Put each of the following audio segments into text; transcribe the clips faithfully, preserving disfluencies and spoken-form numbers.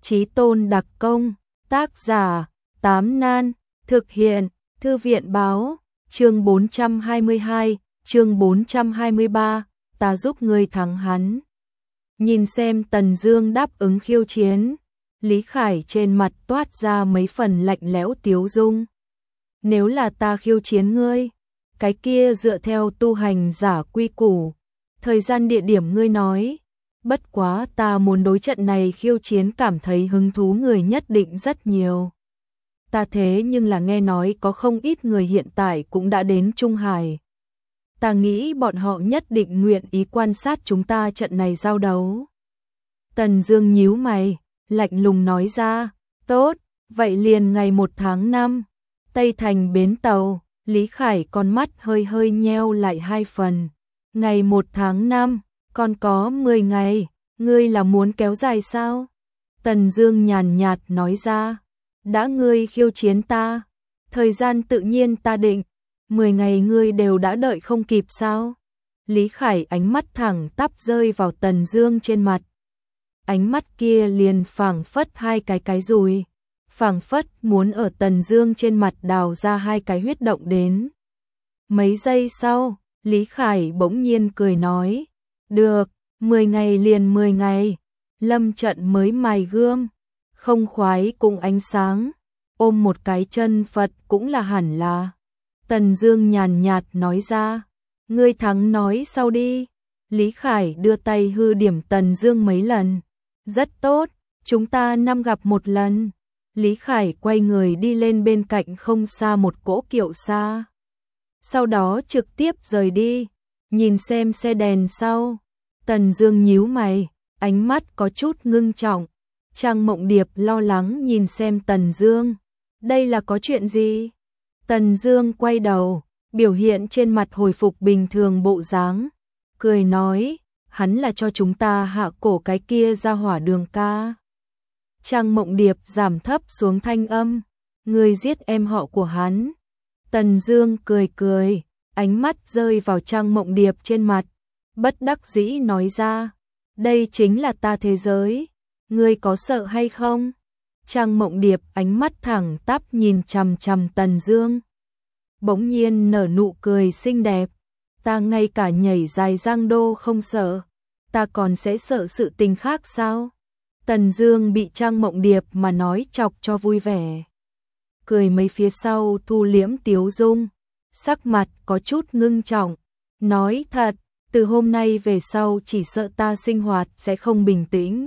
Chí tôn đặc công, tác giả, Tám Nan, thực hiện, Thư viện báo, chương bốn trăm hai mươi hai, chương bốn trăm hai mươi ba, ta giúp ngươi thắng hắn. Nhìn xem Tần Dương đáp ứng khiêu chiến, Lý Khải trên mặt toát ra mấy phần lạnh lẽo tiếu dung. Nếu là ta khiêu chiến ngươi, cái kia dựa theo tu hành giả quy củ, thời gian địa điểm ngươi nói, bất quá ta muốn đối trận này khiêu chiến cảm thấy hứng thú người nhất định rất nhiều. Ta thế nhưng là nghe nói có không ít người hiện tại cũng đã đến Trung Hải. Ta nghĩ bọn họ nhất định nguyện ý quan sát chúng ta trận này giao đấu. Tần Dương nhíu mày, lạnh lùng nói ra, tốt, vậy liền ngày một tháng năm, Tây Thành bến tàu. Lý Khải con mắt hơi hơi nheo lại hai phần. Ngày một tháng năm, còn có mười ngày, ngươi là muốn kéo dài sao? Tần Dương nhàn nhạt nói ra, đã ngươi khiêu chiến ta, thời gian tự nhiên ta định, mười ngày ngươi đều đã đợi không kịp sao? Lý Khải ánh mắt thẳng tắp rơi vào Tần Dương trên mặt. Ánh mắt kia liền phảng phất hai cái cái dùi, phảng phất muốn ở Tần Dương trên mặt đào ra hai cái huyết động đến. Mấy giây sau, Lý Khải bỗng nhiên cười nói, được, mười ngày liền mười ngày, lâm trận mới mài gươm, không khoái cùng ánh sáng, ôm một cái chân Phật cũng là hẳn là. Tần Dương nhàn nhạt nói ra, ngươi thắng nói sau đi. Lý Khải đưa tay hư điểm Tần Dương mấy lần, rất tốt, chúng ta năm gặp một lần. Lý Khải quay người đi lên bên cạnh không xa một cỗ kiệu xa. Sau đó trực tiếp rời đi, nhìn xem xe đèn sau. Tần Dương nhíu mày, ánh mắt có chút ngưng trọng. Trang Mộng Điệp lo lắng nhìn xem Tần Dương. Đây là có chuyện gì? Tần Dương quay đầu, biểu hiện trên mặt hồi phục bình thường bộ dáng, cười nói, hắn là cho chúng ta hạ cổ cái kia ra hỏa Đường ca. Trang Mộng Điệp giảm thấp xuống thanh âm, ngươi giết em họ của hắn. Tần Dương cười cười, ánh mắt rơi vào Trang Mộng Điệp trên mặt, bất đắc dĩ nói ra, đây chính là ta thế giới, ngươi có sợ hay không? Trang Mộng Điệp ánh mắt thẳng tắp nhìn chằm chằm Tần Dương, bỗng nhiên nở nụ cười xinh đẹp, ta ngay cả nhảy dài giang đô không sợ, ta còn sẽ sợ sự tình khác sao? Tần Dương bị Trang Mộng Điệp mà nói chọc cho vui vẻ, cười mấy phía sau thu liễm tiếu dung, sắc mặt có chút ngưng trọng, nói thật, từ hôm nay về sau chỉ sợ ta sinh hoạt sẽ không bình tĩnh,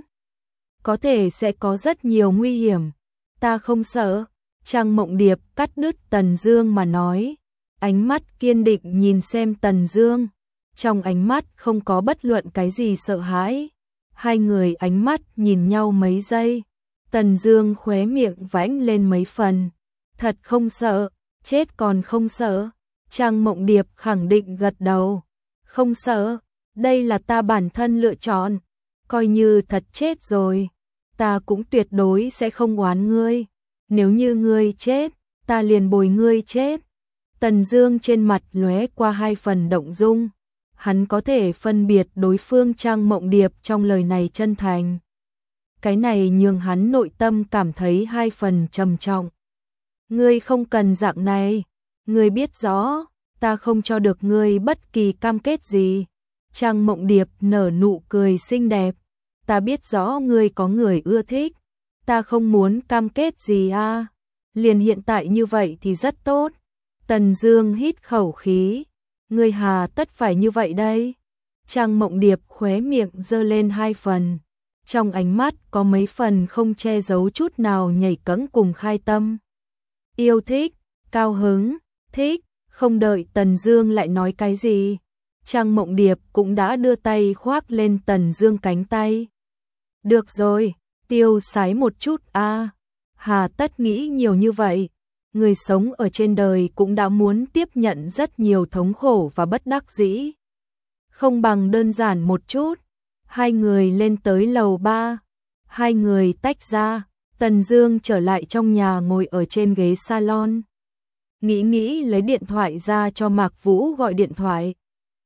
có thể sẽ có rất nhiều nguy hiểm, ta không sợ. Trang Mộng Điệp cắt đứt Tần Dương mà nói, ánh mắt kiên định nhìn xem Tần Dương, trong ánh mắt không có bất luận cái gì sợ hãi. Hai người ánh mắt nhìn nhau mấy giây, Tần Dương khóe miệng vãnh lên mấy phần, thật không sợ, chết còn không sợ. Trang Mộng Điệp khẳng định gật đầu, không sợ, đây là ta bản thân lựa chọn, coi như thật chết rồi, ta cũng tuyệt đối sẽ không oán ngươi, nếu như ngươi chết, ta liền bồi ngươi chết. Tần Dương trên mặt lóe qua hai phần động dung. Hắn có thể phân biệt đối phương Trang Mộng Điệp trong lời này chân thành. Cái này nhường hắn nội tâm cảm thấy hai phần trầm trọng. Ngươi không cần dạng này, ngươi biết rõ, ta không cho được ngươi bất kỳ cam kết gì. Trang Mộng Điệp nở nụ cười xinh đẹp, ta biết rõ ngươi có người ưa thích, ta không muốn cam kết gì a. À. Liền hiện tại như vậy thì rất tốt. Tần Dương hít khẩu khí, ngươi hà tất phải như vậy đây? Trang Mộng Điệp khóe miệng giơ lên hai phần, trong ánh mắt có mấy phần không che giấu chút nào nhảy cẫng cùng khai tâm. Yêu thích, cao hứng, thích, không đợi Tần Dương lại nói cái gì, Trang Mộng Điệp cũng đã đưa tay khoác lên Tần Dương cánh tay. Được rồi, tiêu sái một chút a, à. Hà tất nghĩ nhiều như vậy. Người sống ở trên đời cũng đã muốn tiếp nhận rất nhiều thống khổ và bất đắc dĩ. Không bằng đơn giản một chút. Hai người lên tới lầu ba. Hai người tách ra. Tần Dương trở lại trong nhà ngồi ở trên ghế salon. Nghĩ nghĩ lấy điện thoại ra cho Mạc Vũ gọi điện thoại.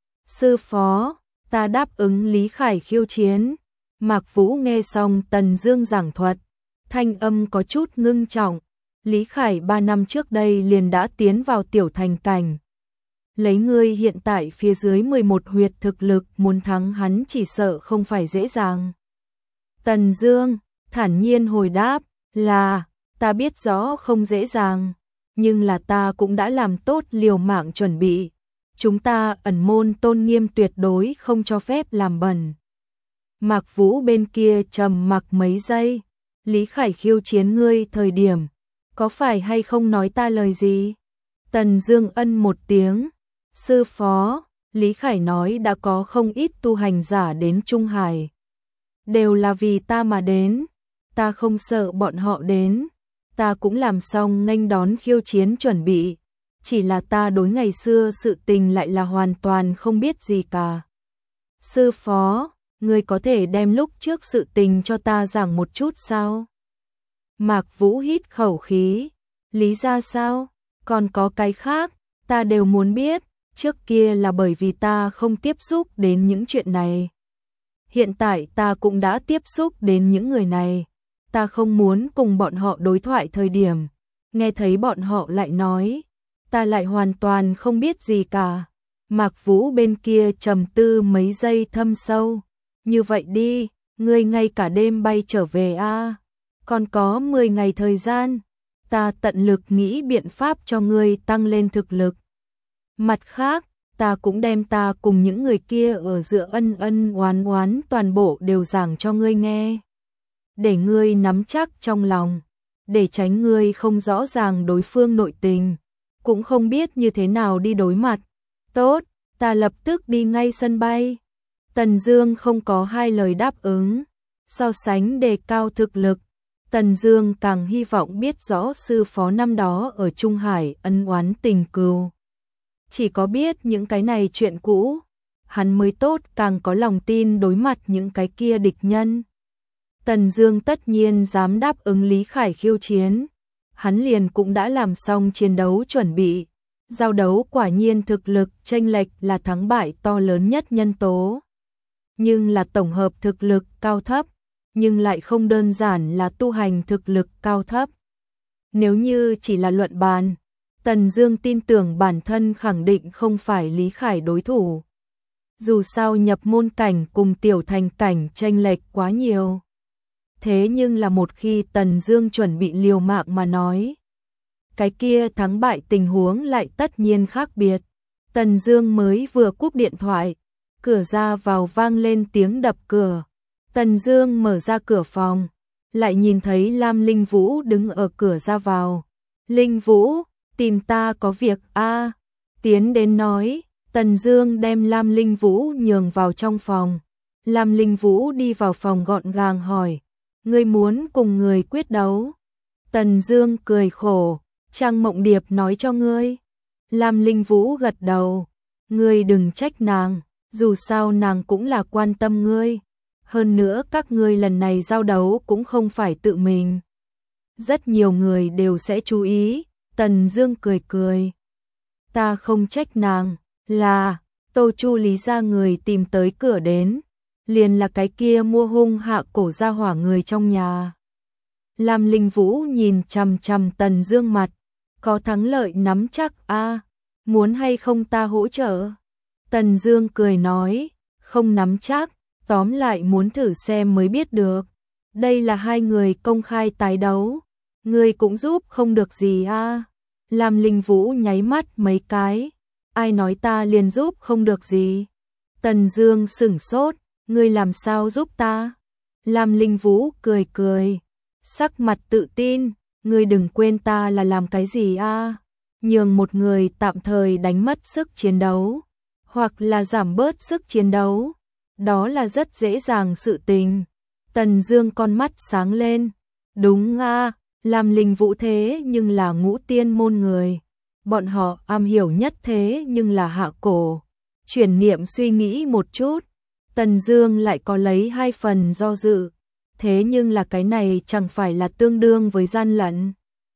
Sư phó, ta đáp ứng Lý Khải khiêu chiến. Mạc Vũ nghe xong Tần Dương giảng thuật. Thanh âm có chút ngưng trọng. Lý Khải ba năm trước đây liền đã tiến vào tiểu thành cảnh. Lấy ngươi hiện tại phía dưới mười một huyệt thực lực muốn thắng hắn chỉ sợ không phải dễ dàng. Tần Dương thản nhiên hồi đáp là, ta biết rõ không dễ dàng, nhưng là ta cũng đã làm tốt liều mạng chuẩn bị. Chúng ta ẩn môn tôn nghiêm tuyệt đối không cho phép làm bẩn. Mạc Vũ bên kia trầm mặc mấy giây. Lý Khải khiêu chiến ngươi thời điểm, có phải hay không nói ta lời gì? Tần Dương ân một tiếng. Sư phó, Lý Khải nói đã có không ít tu hành giả đến Trung Hải. Đều là vì ta mà đến. Ta không sợ bọn họ đến. Ta cũng làm xong nghênh đón khiêu chiến chuẩn bị. Chỉ là ta đối ngày xưa sự tình lại là hoàn toàn không biết gì cả. Sư phó, ngươi có thể đem lúc trước sự tình cho ta giảng một chút sao? Mạc Vũ hít khẩu khí. Lý ra sao? Còn có cái khác, ta đều muốn biết. Trước kia là bởi vì ta không tiếp xúc đến những chuyện này. Hiện tại ta cũng đã tiếp xúc đến những người này. Ta không muốn cùng bọn họ đối thoại thời điểm. Nghe thấy bọn họ lại nói. Ta lại hoàn toàn không biết gì cả. Mạc Vũ bên kia trầm tư mấy giây thâm sâu. Như vậy đi, ngươi ngay cả đêm bay trở về a. À? Còn có mười ngày thời gian. Ta tận lực nghĩ biện pháp cho ngươi tăng lên thực lực. Mặt khác, ta cũng đem ta cùng những người kia ở giữa ân ân oán oán toàn bộ đều giảng cho ngươi nghe. Để ngươi nắm chắc trong lòng, để tránh ngươi không rõ ràng đối phương nội tình, cũng không biết như thế nào đi đối mặt. Tốt, ta lập tức đi ngay sân bay. Tần Dương không có hai lời đáp ứng. So sánh đề cao thực lực, Tần Dương càng hy vọng biết rõ sư phó năm đó ở Trung Hải ân oán tình cừu. Chỉ có biết những cái này chuyện cũ, hắn mới tốt càng có lòng tin đối mặt những cái kia địch nhân. Tần Dương tất nhiên dám đáp ứng Lý Khải khiêu chiến. Hắn liền cũng đã làm xong chiến đấu chuẩn bị. Giao đấu quả nhiên thực lực chênh lệch là thắng bại to lớn nhất nhân tố. Nhưng là tổng hợp thực lực cao thấp, nhưng lại không đơn giản là tu hành thực lực cao thấp. Nếu như chỉ là luận bàn, Tần Dương tin tưởng bản thân khẳng định không phải Lý Khải đối thủ. Dù sao nhập môn cảnh cùng tiểu thành cảnh chênh lệch quá nhiều. Thế nhưng là một khi Tần Dương chuẩn bị liều mạng mà nói, cái kia thắng bại tình huống lại tất nhiên khác biệt. Tần Dương mới vừa cúp điện thoại, cửa ra vào vang lên tiếng đập cửa. Tần Dương mở ra cửa phòng, lại nhìn thấy Lam Linh Vũ đứng ở cửa ra vào. Linh Vũ, tìm ta có việc a. À, tiến đến nói. Tần Dương đem Lam Linh Vũ nhường vào trong phòng. Lam Linh Vũ đi vào phòng gọn gàng hỏi, ngươi muốn cùng người quyết đấu? Tần Dương cười khổ, Trang Mộng Điệp nói cho ngươi. Lam Linh Vũ gật đầu, ngươi đừng trách nàng, dù sao nàng cũng là quan tâm ngươi. Hơn nữa các ngươi lần này giao đấu cũng không phải tự mình. Rất nhiều người đều sẽ chú ý. Tần Dương cười cười. Ta không trách nàng, là Tô Chu Lý gia người tìm tới cửa đến, liền là cái kia mua hung hạ cổ gia hỏa người trong nhà. Lam Linh Vũ nhìn chằm chằm Tần Dương mặt, có thắng lợi nắm chắc a, à, muốn hay không ta hỗ trợ? Tần Dương cười nói, không nắm chắc, tóm lại muốn thử xem mới biết được. Đây là hai người công khai tái đấu, ngươi cũng giúp không được gì a. À. Lam Linh Vũ nháy mắt mấy cái, ai nói ta liền giúp không được gì? Tần Dương sững sốt, ngươi làm sao giúp ta? Lam Linh Vũ cười cười, sắc mặt tự tin, ngươi đừng quên ta là làm cái gì a? À? Nhường một người tạm thời đánh mất sức chiến đấu, hoặc là giảm bớt sức chiến đấu, đó là rất dễ dàng sự tình. Tần Dương con mắt sáng lên, đúng a, à, Lam Linh Vũ thế nhưng là ngũ tiên môn người, bọn họ am hiểu nhất thế nhưng là hạ cổ. Chuyển niệm suy nghĩ một chút, Tần Dương lại có lấy hai phần do dự, thế nhưng là cái này chẳng phải là tương đương với gian lận.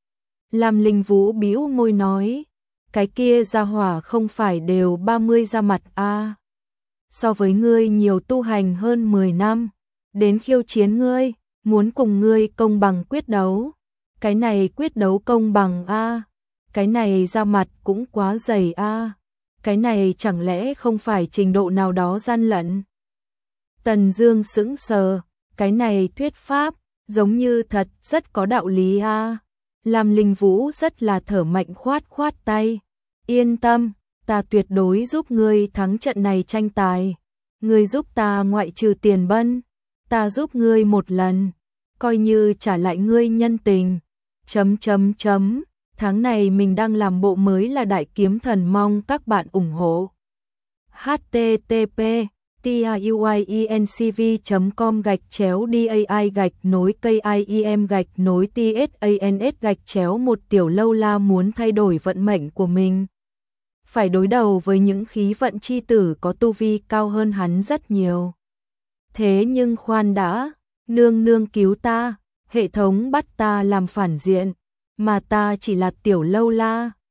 Lam Linh Vũ bĩu môi nói, cái kia gia hỏa không phải đều ba mươi ra mặt a, à. So với ngươi nhiều tu hành hơn mười năm, đến khiêu chiến ngươi, muốn cùng ngươi công bằng quyết đấu. Cái này quyết đấu công bằng a, cái này ra mặt cũng quá dày a, cái này chẳng lẽ không phải trình độ nào đó gian lận. Tần Dương sững sờ, cái này thuyết pháp, giống như thật rất có đạo lý a. Lam Linh Vũ rất là thở mạnh khoát khoát tay, yên tâm, ta tuyệt đối giúp ngươi thắng trận này tranh tài. Ngươi giúp ta ngoại trừ tiền bân, ta giúp ngươi một lần, coi như trả lại ngươi nhân tình. Chấm chấm chấm, tháng này mình đang làm bộ mới là Đại Kiếm Thần, mong các bạn ủng hộ. h t t p tiuyencv chấm com gạch chéo dai gạch nối kim gạch nối tsans gạch chéo một Tiểu Lâu La muốn thay đổi vận mệnh của mình. Phải đối đầu với những khí vận chi tử có tu vi cao hơn hắn rất nhiều. Thế nhưng khoan đã, nương nương cứu ta, hệ thống bắt ta làm phản diện, mà ta chỉ là Tiểu Lâu La.